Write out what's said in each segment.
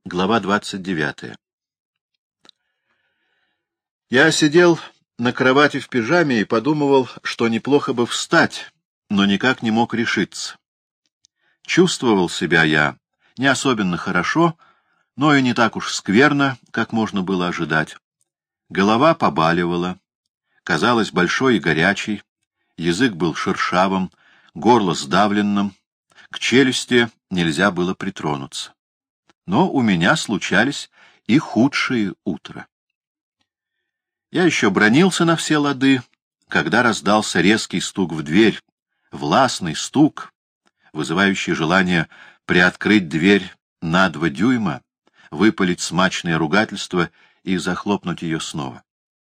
Глава 29. Я сидел на кровати в пижаме и подумывал, что неплохо бы встать, но никак не мог решиться. Чувствовал себя я не особенно хорошо, но и не так уж скверно, как можно было ожидать. Голова побаливала, казалась большой и горячей, язык был шершавым, горло сдавленным, к челюсти нельзя было притронуться. Но у меня случались и худшие утра. Я еще бранился на все лады, когда раздался резкий стук в дверь, властный стук, вызывающий желание приоткрыть дверь на 2 дюйма, выпалить смачное ругательство и захлопнуть ее снова.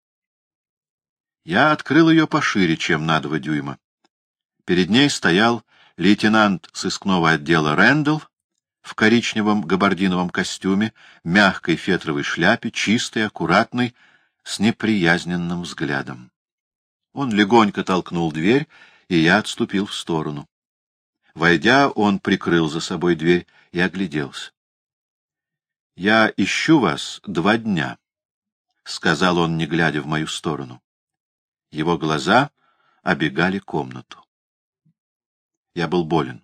Я открыл ее пошире, чем на 2 дюйма. Перед ней стоял лейтенант сыскного отдела Рэндалл в коричневом габардиновом костюме, мягкой фетровой шляпе, чистый, аккуратный, с неприязненным взглядом. Он легонько толкнул дверь, и я отступил в сторону. Войдя, он прикрыл за собой дверь и огляделся. — Я ищу вас 2 дня, — сказал он, не глядя в мою сторону. Его глаза обегали комнату. Я был болен.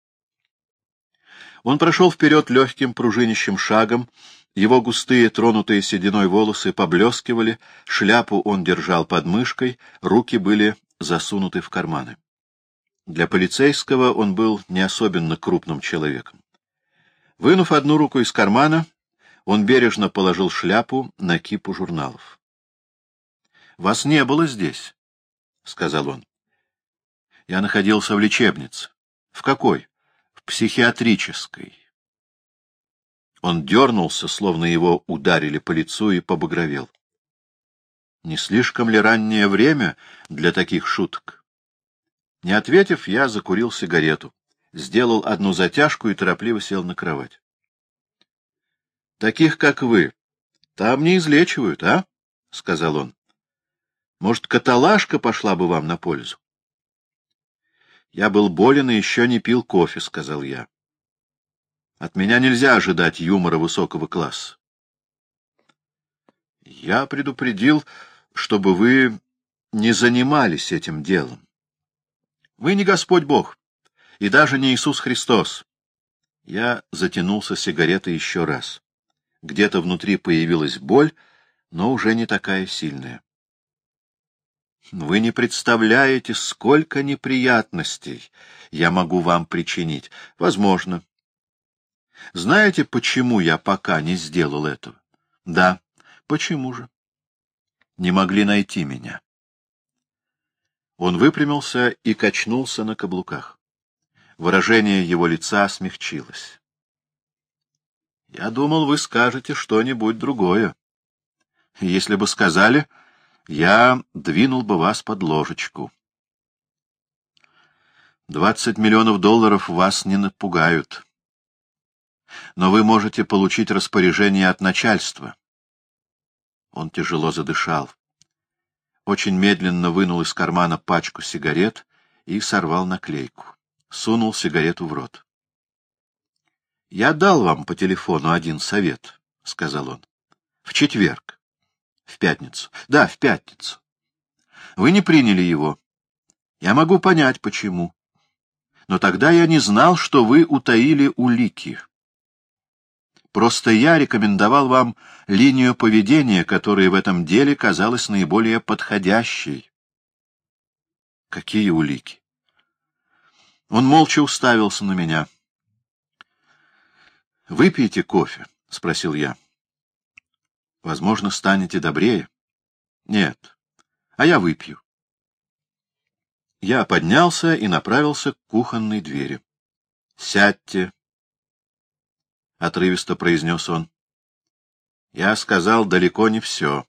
Он прошел вперед легким пружинищим шагом, его густые, тронутые сединой волосы поблескивали, шляпу он держал под мышкой, руки были засунуты в карманы. Для полицейского он был не особенно крупным человеком. Вынув одну руку из кармана, он бережно положил шляпу на кипу журналов. — Вас не было здесь, — сказал он. — Я находился в лечебнице. — В какой? — В психиатрической. Он дернулся, словно его ударили по лицу, и побагровел. Не слишком ли раннее время для таких шуток? Не ответив, я закурил сигарету, сделал одну затяжку и торопливо сел на кровать. — Таких, как вы, там не излечивают, а? — сказал он. — Может, каталашка пошла бы вам на пользу? — Я был болен и еще не пил кофе, — сказал я. От меня нельзя ожидать юмора высокого класса. Я предупредил, чтобы вы не занимались этим делом. Вы не Господь Бог, и даже не Иисус Христос. Я затянулся сигаретой еще раз. Где-то внутри появилась боль, но уже не такая сильная. Вы не представляете, сколько неприятностей я могу вам причинить. Возможно. Знаете, почему я пока не сделал этого? Да. Почему же? Не могли найти меня. Он выпрямился и качнулся на каблуках. Выражение его лица смягчилось. Я думал, вы скажете что-нибудь другое. Если бы сказали, я двинул бы вас под ложечку. 20 миллионов долларов вас не напугают. Но вы можете получить распоряжение от начальства. Он тяжело задышал. Очень медленно вынул из кармана пачку сигарет и сорвал наклейку. Сунул сигарету в рот. — Я дал вам по телефону один совет, — сказал он. — В четверг. — В пятницу. — Да, в пятницу. Вы не приняли его. Я могу понять, почему. Но тогда я не знал, что вы утаили улики. Просто я рекомендовал вам линию поведения, которая в этом деле казалась наиболее подходящей. Какие улики? Он молча уставился на меня. — Выпейте кофе? — спросил я. — Возможно, станете добрее? — Нет. А я выпью. Я поднялся и направился к кухонной двери. — Сядьте. — отрывисто произнес он. Я сказал далеко не все.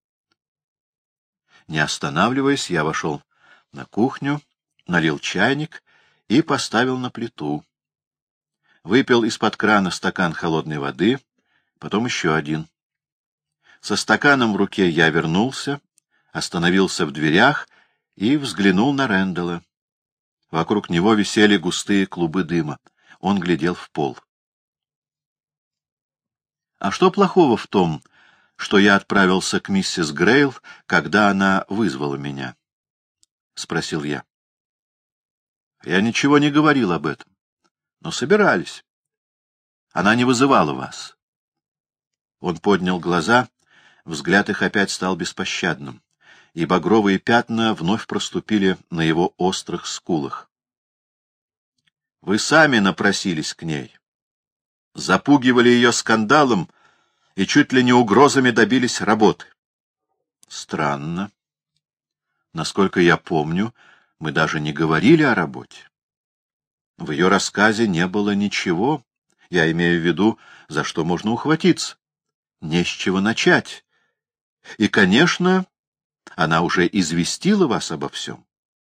Не останавливаясь, я вошел на кухню, налил чайник и поставил на плиту. Выпил из-под крана стакан холодной воды, потом еще один. Со стаканом в руке я вернулся, остановился в дверях и взглянул на Рэндалла. Вокруг него висели густые клубы дыма. Он глядел в пол. А что плохого в том, что я отправился к миссис Грейл, когда она вызвала меня? — спросил я. — Я ничего не говорил об этом, но собирались. Она не вызывала вас. Он поднял глаза, взгляд их опять стал беспощадным, и багровые пятна вновь проступили на его острых скулах. — Вы сами напросились к ней, запугивали ее скандалом и чуть ли не угрозами добились работы. Странно. Насколько я помню, мы даже не говорили о работе. В ее рассказе не было ничего, я имею в виду, за что можно ухватиться. Не с чего начать. И, конечно, она уже известила вас обо всем.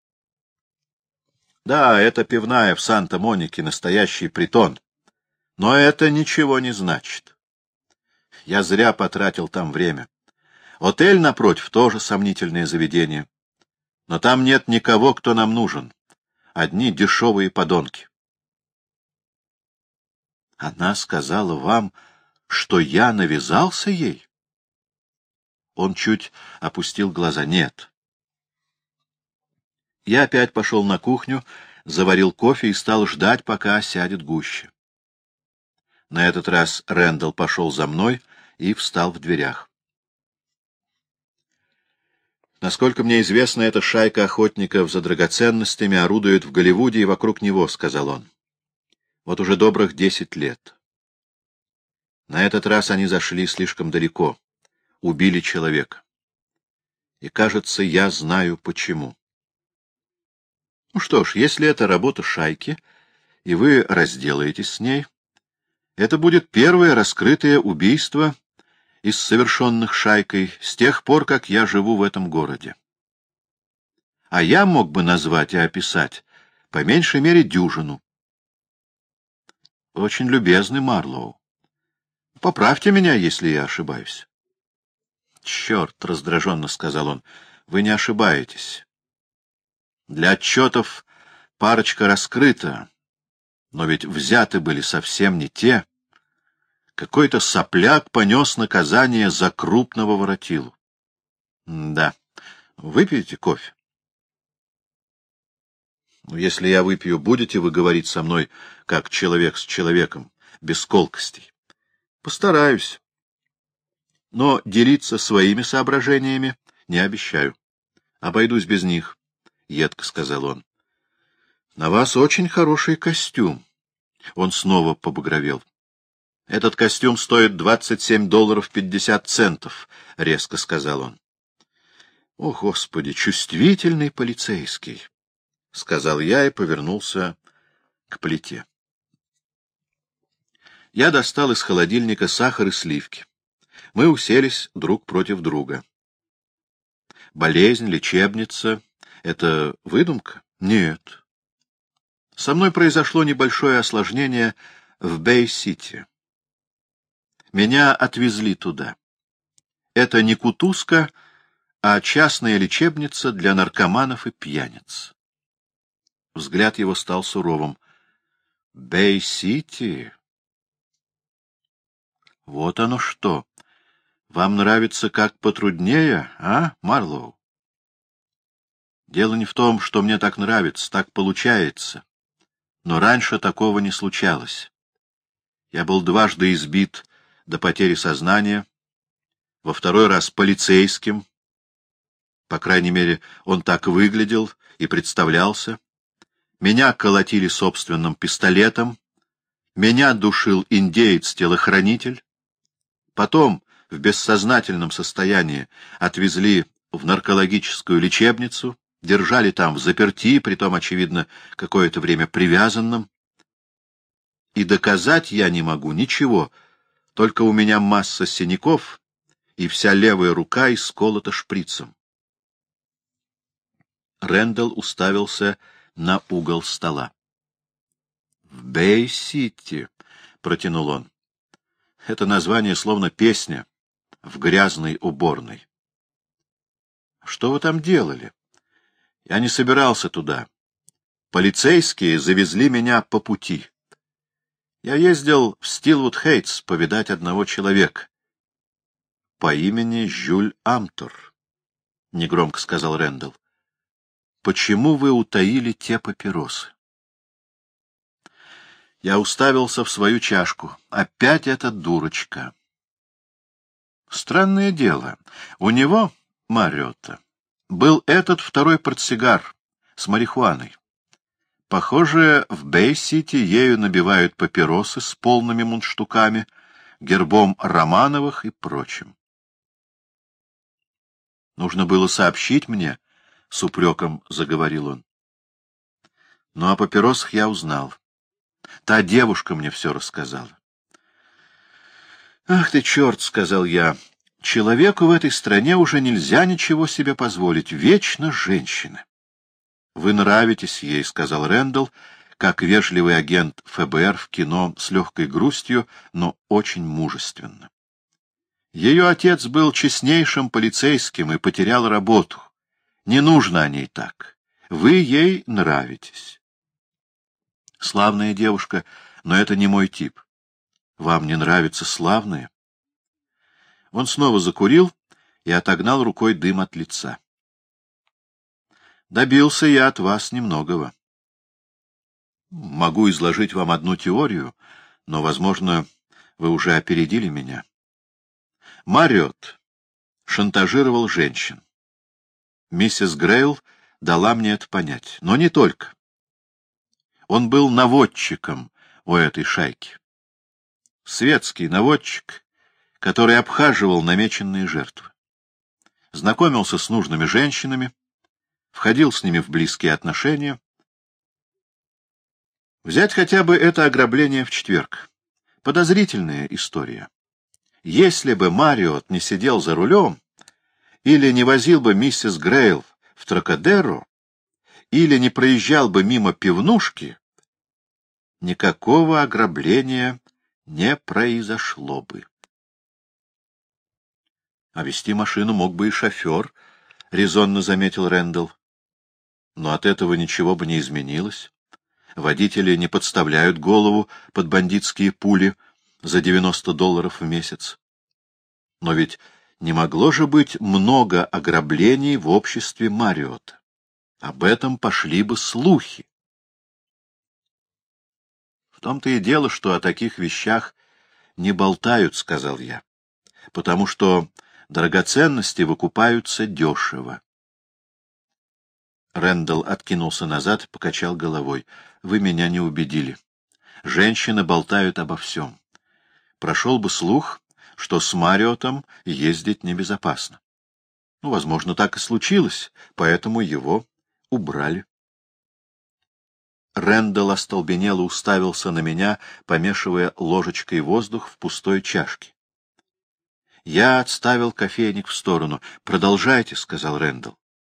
Да, это пивная в Санта-Монике, настоящий притон. Но это ничего не значит. Я зря потратил там время. Отель, напротив, тоже сомнительное заведение. Но там нет никого, кто нам нужен. Одни дешевые подонки. Она сказала вам, что я навязался ей? Он чуть опустил глаза. Нет. Я опять пошел на кухню, заварил кофе и стал ждать, пока осядет гуще. На этот раз Рэндалл пошел за мной и встал в дверях. «Насколько мне известно, эта шайка охотников за драгоценностями орудует в Голливуде и вокруг него», — сказал он. «Вот уже добрых 10 лет. На этот раз они зашли слишком далеко, убили человека. И, кажется, я знаю, почему. Ну что ж, если это работа шайки, и вы разделаетесь с ней, это будет первое раскрытое убийство из совершенных шайкой с тех пор, как я живу в этом городе. А я мог бы назвать и описать по меньшей мере дюжину. Очень любезный, Марлоу. Поправьте меня, если я ошибаюсь. — Черт, — раздраженно сказал он, — вы не ошибаетесь. Для отчетов парочка раскрыта, но ведь взяты были совсем не те. Какой-то сопляк понес наказание за крупного воротилу. Да. Выпьете кофе? Ну, если я выпью, будете вы говорить со мной, как человек с человеком, без колкостей? Постараюсь. Но делиться своими соображениями не обещаю. Обойдусь без них, — едко сказал он. На вас очень хороший костюм. Он снова побагровел. Этот костюм стоит $27.50, — резко сказал он. О, Господи, чувствительный полицейский, — сказал я и повернулся к плите. Я достал из холодильника сахар и сливки. Мы уселись друг против друга. Болезнь, лечебница — это выдумка? Нет. Со мной произошло небольшое осложнение в Бэй-Сити. Меня отвезли туда. Это не кутузка, а частная лечебница для наркоманов и пьяниц. Взгляд его стал суровым. Бэй-Сити? Вот оно что. Вам нравится как потруднее, а, Марлоу? Дело не в том, что мне так нравится, так получается. Но раньше такого не случалось. Я был дважды избит до потери сознания, во второй раз полицейским. По крайней мере, он так выглядел и представлялся. Меня колотили собственным пистолетом. Меня душил индеец-телохранитель. Потом, в бессознательном состоянии, отвезли в наркологическую лечебницу, держали там взаперти, притом, очевидно, какое-то время привязанным. И доказать я не могу ничего, только у меня масса синяков, и вся левая рука исколота шприцем. Рэндалл уставился на угол стола. — В Бэй-Сити, — протянул он. — Это название словно песня в грязной уборной. — Что вы там делали? Я не собирался туда. Полицейские завезли меня по пути. Я ездил в Стилвуд-Хейтс повидать одного человека по имени Жюль Амтор, — негромко сказал Рэндалл. — Почему вы утаили те папиросы? Я уставился в свою чашку. Опять эта дурочка. Странное дело. У него, Мариотта, был этот второй портсигар с марихуаной. Похоже, в Бэй-Сити ею набивают папиросы с полными мундштуками, гербом Романовых и прочим. Нужно было сообщить мне, — с упреком заговорил он. Но о папиросах я узнал. Та девушка мне все рассказала. «Ах ты, черт!» — сказал я. «Человеку в этой стране уже нельзя ничего себе позволить. Вечно женщины». «Вы нравитесь ей», — сказал Рэндалл, как вежливый агент ФБР в кино, с легкой грустью, но очень мужественно. Ее отец был честнейшим полицейским и потерял работу. Не нужно о ней так. Вы ей нравитесь. Славная девушка, но это не мой тип. Вам не нравятся славные? Он снова закурил и отогнал рукой дым от лица. Добился я от вас немногого. Могу изложить вам одну теорию, но, возможно, вы уже опередили меня. Мариотт шантажировал женщин. Миссис Грейл дала мне это понять, но не только. Он был наводчиком у этой шайки. Светский наводчик, который обхаживал намеченные жертвы. Знакомился с нужными женщинами, входил с ними в близкие отношения. Взять хотя бы это ограбление в четверг. Подозрительная история. Если бы Мариотт не сидел за рулем, или не возил бы миссис Грейл в Трокадеро, или не проезжал бы мимо пивнушки, никакого ограбления не произошло бы. А вести машину мог бы и шофер, — резонно заметил Рэндалл. Но от этого ничего бы не изменилось. Водители не подставляют голову под бандитские пули за $90 в месяц. Но ведь не могло же быть много ограблений в обществе Мариотта. Об этом пошли бы слухи. В том-то и дело, что о таких вещах не болтают, — сказал я, — потому что драгоценности выкупаются дешево. Рэндалл откинулся назад и покачал головой. — Вы меня не убедили. Женщины болтают обо всем. Прошел бы слух, что с Мариоттом ездить небезопасно. Ну, возможно, так и случилось, поэтому его убрали. Рэндалл остолбенело уставился на меня, помешивая ложечкой воздух в пустой чашке. Я отставил кофейник в сторону. — Продолжайте, — сказал Рэндалл.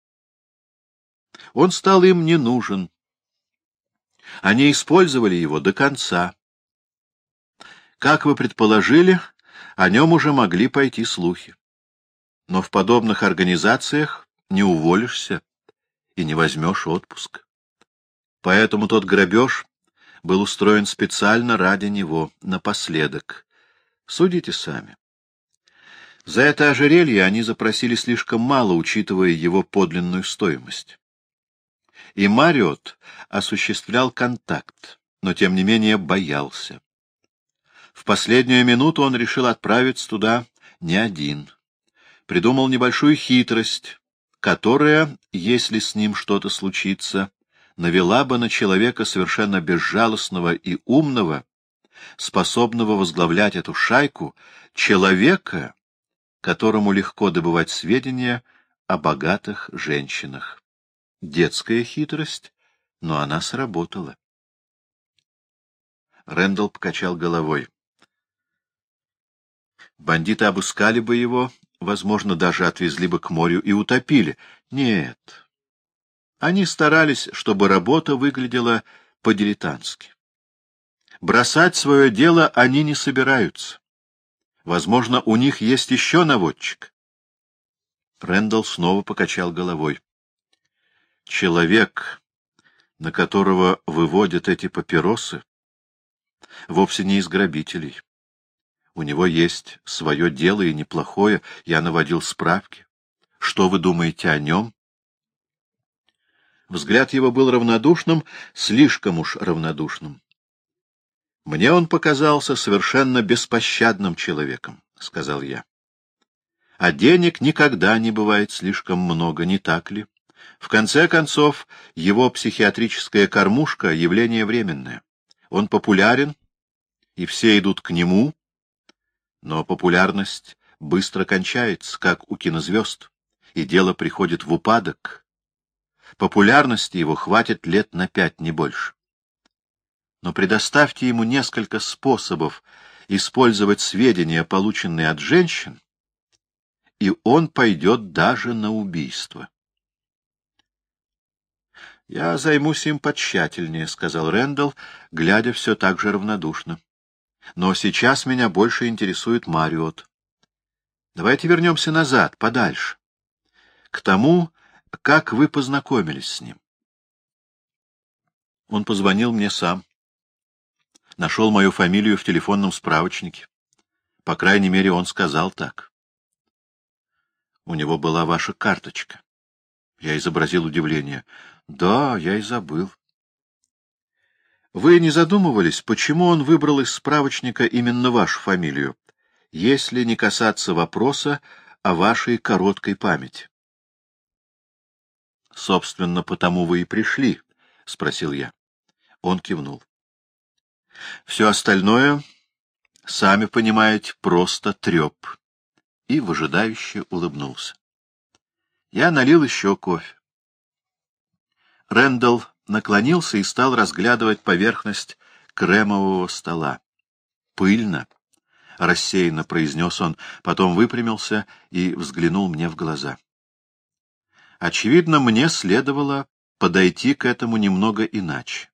Он стал им не нужен. Они использовали его до конца. Как вы предположили, о нем уже могли пойти слухи. Но в подобных организациях не уволишься и не возьмешь отпуск. Поэтому тот грабеж был устроен специально ради него, напоследок. Судите сами. За это ожерелье они запросили слишком мало, учитывая его подлинную стоимость. И Мариотт осуществлял контакт, но тем не менее боялся. В последнюю минуту он решил отправиться туда не один. Придумал небольшую хитрость, которая, если с ним что-то случится, навела бы на человека совершенно безжалостного и умного, способного возглавлять эту шайку, человека, которому легко добывать сведения о богатых женщинах. Детская хитрость, но она сработала. Рэндалл покачал головой. Бандиты обыскали бы его, возможно, даже отвезли бы к морю и утопили. Нет. Они старались, чтобы работа выглядела по-дилетантски. Бросать свое дело они не собираются. Возможно, у них есть еще наводчик. Рэндалл снова покачал головой. Человек, на которого выводят эти папиросы, вовсе не из грабителей. У него есть свое дело и неплохое, я наводил справки. Что вы думаете о нем? Взгляд его был равнодушным, слишком уж равнодушным. «Мне он показался совершенно беспощадным человеком», — сказал я. «А денег никогда не бывает слишком много, не так ли? В конце концов, его психиатрическая кормушка — явление временное. Он популярен, и все идут к нему, но популярность быстро кончается, как у кинозвезд, и дело приходит в упадок. Популярности его хватит лет на 5, не больше. Но предоставьте ему несколько способов использовать сведения, полученные от женщин, и он пойдет даже на убийство. «Я займусь им потщательнее», — сказал Рэндалл, глядя все так же равнодушно. «Но сейчас меня больше интересует Мариот. Давайте вернемся назад, подальше, к тому, как вы познакомились с ним». Он позвонил мне сам. Нашел мою фамилию в телефонном справочнике. По крайней мере, он сказал так. У него была ваша карточка. Я изобразил удивление. Да, я и забыл. Вы не задумывались, почему он выбрал из справочника именно вашу фамилию, если не касаться вопроса о вашей короткой памяти? Собственно, потому вы и пришли, — спросил я. Он кивнул. Все остальное, сами понимаете, просто треп. И выжидающе улыбнулся. Я налил еще кофе. Рэндалл наклонился и стал разглядывать поверхность кремового стола. «Пыльно», — рассеянно произнес он, потом выпрямился и взглянул мне в глаза. Очевидно, мне следовало подойти к этому немного иначе.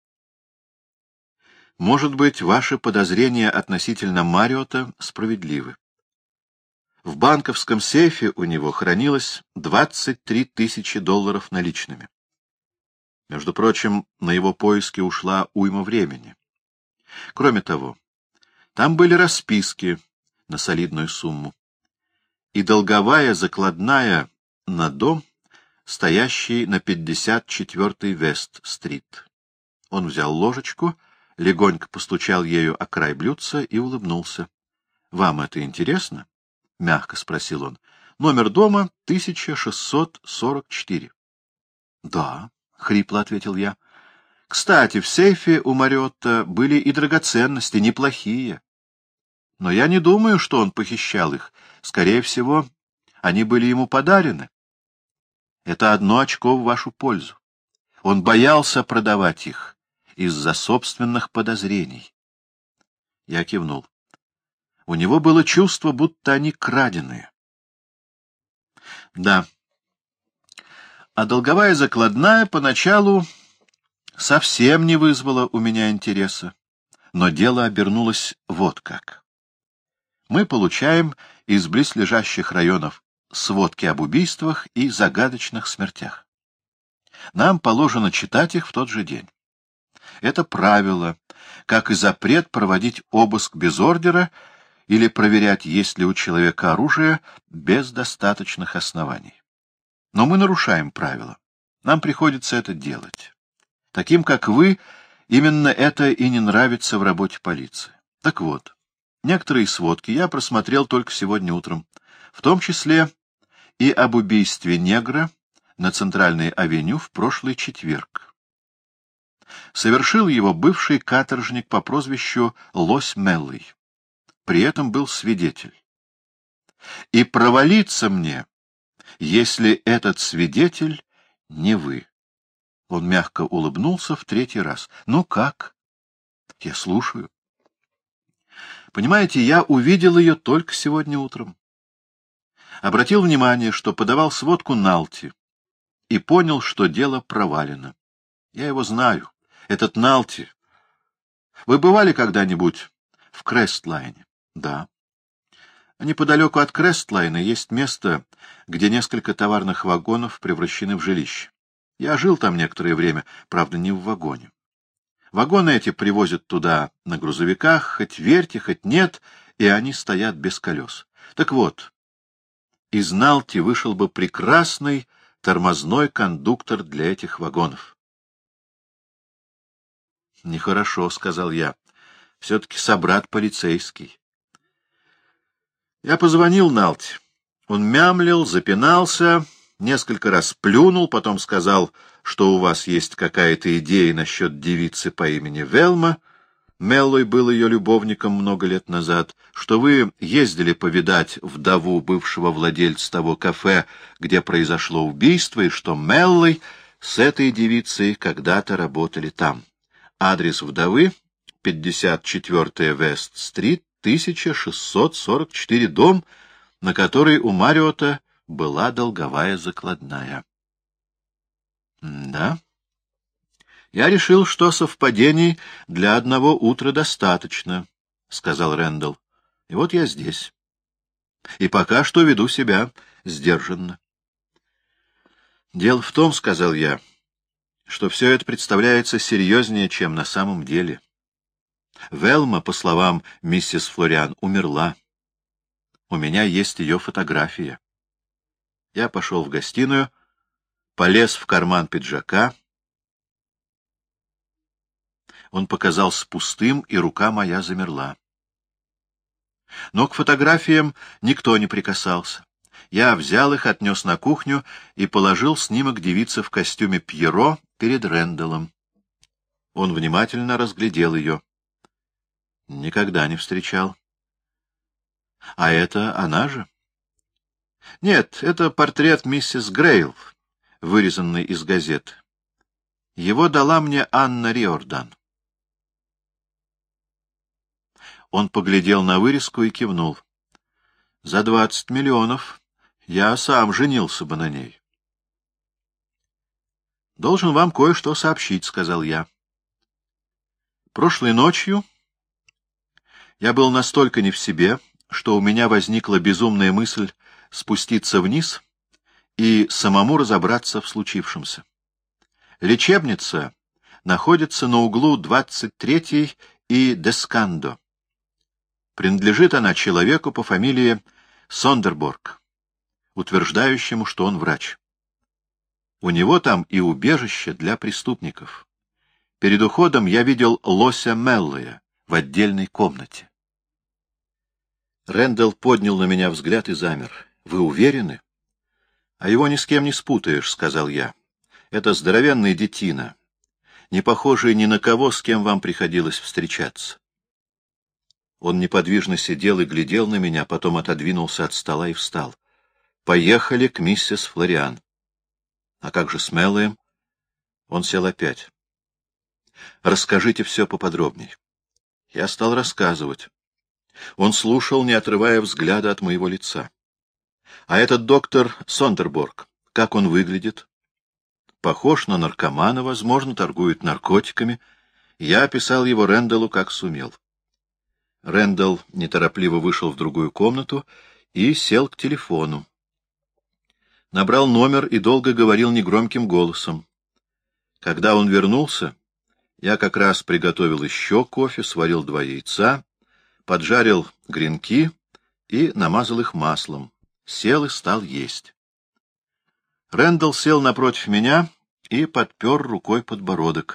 Может быть, ваши подозрения относительно Мариота справедливы. В банковском сейфе у него хранилось 23 тысячи долларов наличными. Между прочим, на его поиски ушла уйма времени. Кроме того, там были расписки на солидную сумму и долговая закладная на дом, стоящий на 54-й Вест-стрит. Он взял ложечку, легонько постучал ею о край блюдца и улыбнулся. — Вам это интересно? — мягко спросил он. — Номер дома 1644. — Да, — хрипло ответил я. — Кстати, в сейфе у Мариотта были и драгоценности, неплохие. Но я не думаю, что он похищал их. Скорее всего, они были ему подарены. Это 1 очко в вашу пользу. Он боялся продавать их из-за собственных подозрений. Я кивнул. У него было чувство, будто они краденые. Да. А долговая закладная поначалу совсем не вызвала у меня интереса. Но дело обернулось вот как. Мы получаем из близлежащих районов сводки об убийствах и загадочных смертях. Нам положено читать их в тот же день. Это правило, как и запрет проводить обыск без ордера или проверять, есть ли у человека оружие, без достаточных оснований. Но мы нарушаем правила. Нам приходится это делать. Таким, как вы, именно это и не нравится в работе полиции. Так вот, некоторые сводки я просмотрел только сегодня утром, в том числе и об убийстве негра на Центральной авеню в прошлый четверг. Совершил его бывший каторжник по прозвищу Лось Меллый. При этом был свидетель. И провалиться мне, если этот свидетель не вы. Он мягко улыбнулся в 3-й раз. Ну как? Я слушаю. Понимаете, я увидел ее только сегодня утром. Обратил внимание, что подавал сводку Налти, и понял, что дело провалено. Я его знаю. Этот Налти. Вы бывали когда-нибудь в Крестлайне? Да. Неподалеку от Крестлайна есть место, где несколько товарных вагонов превращены в жилище. Я жил там некоторое время, правда, не в вагоне. Вагоны эти привозят туда на грузовиках, хоть верьте, хоть нет, и они стоят без колес. Так вот, из Налти вышел бы прекрасный тормозной кондуктор для этих вагонов. — Нехорошо, — сказал я. — Все-таки собрат полицейский. Я позвонил Налти. Он мямлил, запинался, несколько раз плюнул, потом сказал, что у вас есть какая-то идея насчет девицы по имени Велма. Меллой был ее любовником много лет назад, что вы ездили повидать вдову бывшего владельца того кафе, где произошло убийство, и что Меллой с этой девицей когда-то работали там. Адрес вдовы — 54-я Вест-стрит, 1644, дом, на который у Мариота была долговая закладная. — Да. Я решил, что совпадений для одного утра достаточно, — сказал Рэндалл. — И вот я здесь. И пока что веду себя сдержанно. — Дело в том, — сказал я, — что все это представляется серьезнее, чем на самом деле. Велма, по словам миссис Флориан, умерла. У меня есть ее фотография. Я пошел в гостиную, полез в карман пиджака. Он показался пустым, и рука моя замерла. Но к фотографиям никто не прикасался. Я взял их, отнес на кухню и положил снимок девицы в костюме Пьеро перед Рэндаллом. Он внимательно разглядел ее. Никогда не встречал. — А это она же? — Нет, это портрет миссис Грейл, вырезанный из газеты. Его дала мне Анна Риордан. Он поглядел на вырезку и кивнул. — За 20 миллионов я сам женился бы на ней. — Должен вам кое-что сообщить, — сказал я. Прошлой ночью я был настолько не в себе, что у меня возникла безумная мысль спуститься вниз и самому разобраться в случившемся. Лечебница находится на углу 23-й и Дескандо. Принадлежит она человеку по фамилии Сондерборг, утверждающему, что он врач. У него там и убежище для преступников. Перед уходом я видел лося Меллоя в отдельной комнате. Рэндалл поднял на меня взгляд и замер. — Вы уверены? — А его ни с кем не спутаешь, — сказал я. — Это здоровенный детина, не похожий ни на кого, с кем вам приходилось встречаться. Он неподвижно сидел и глядел на меня, потом отодвинулся от стола и встал. — Поехали к миссис Флориан. — А как же с Меллоем? Он сел опять. — Расскажите все поподробней. Я стал рассказывать. Он слушал, не отрывая взгляда от моего лица. — А этот доктор Сондерборг, как он выглядит? — Похож на наркомана, возможно, торгует наркотиками. Я описал его Рэндаллу как сумел. Рэндалл неторопливо вышел в другую комнату и сел к телефону. Набрал номер и долго говорил негромким голосом. Когда он вернулся, я как раз приготовил еще кофе, сварил 2 яйца, поджарил гренки и намазал их маслом. Сел и стал есть. Рэндалл сел напротив меня и подпер рукой подбородок.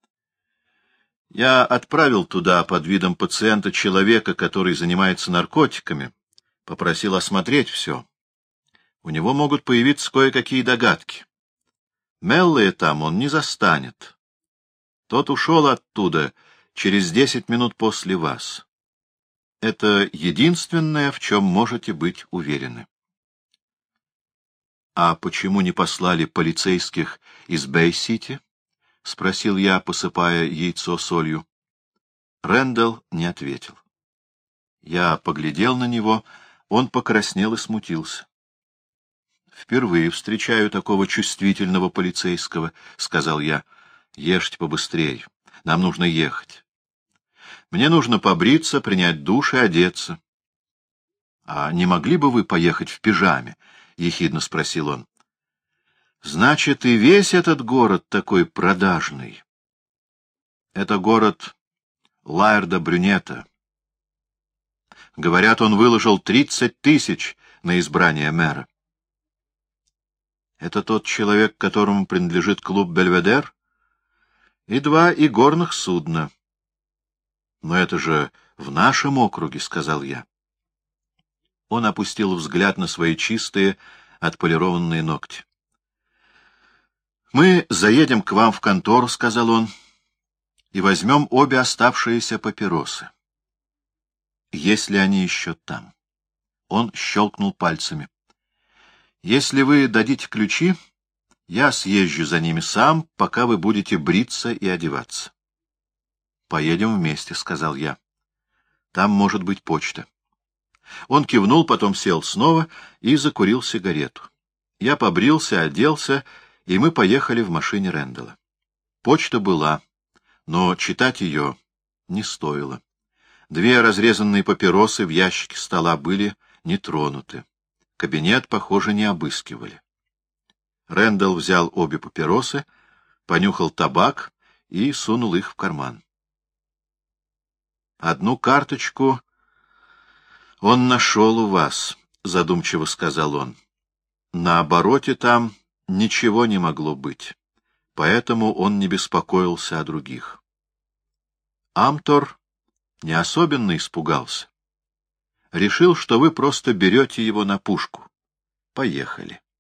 Я отправил туда под видом пациента человека, который занимается наркотиками, попросил осмотреть все. У него могут появиться кое-какие догадки. Меллоя там он не застанет. Тот ушел оттуда через 10 минут после вас. Это единственное, в чем можете быть уверены. — А почему не послали полицейских из Бэй-Сити? — спросил я, посыпая яйцо солью. Рэндалл не ответил. Я поглядел на него, он покраснел и смутился. — Впервые встречаю такого чувствительного полицейского, — сказал я. — Ешьте побыстрее, нам нужно ехать. Мне нужно побриться, принять душ и одеться. — А не могли бы вы поехать в пижаме? — ехидно спросил он. — Значит, и весь этот город такой продажный. Это город Лаэрда Брюнета. Говорят, он выложил 30 тысяч на избрание мэра. Это тот человек, которому принадлежит клуб «Бельведер»? И 2 игорных судна. Но это же в нашем округе, — сказал я. Он опустил взгляд на свои чистые, отполированные ногти. — Мы заедем к вам в контору, — сказал он, — и возьмем обе оставшиеся папиросы. Если они еще там. Он щелкнул пальцами. Если вы дадите ключи, я съезжу за ними сам, пока вы будете бриться и одеваться. — Поедем вместе, — сказал я. — Там может быть почта. Он кивнул, потом сел снова и закурил сигарету. Я побрился, оделся, и мы поехали в машине Рэндалла. Почта была, но читать ее не стоило. 2 разрезанные папиросы в ящике стола были не тронуты. Кабинет, похоже, не обыскивали. Рэндалл взял обе папиросы, понюхал табак и сунул их в карман. «Одну карточку он нашел у вас», — задумчиво сказал он. «На обороте там ничего не могло быть, поэтому он не беспокоился о других». Амтор не особенно испугался. Решил, что вы просто берете его на пушку. Поехали.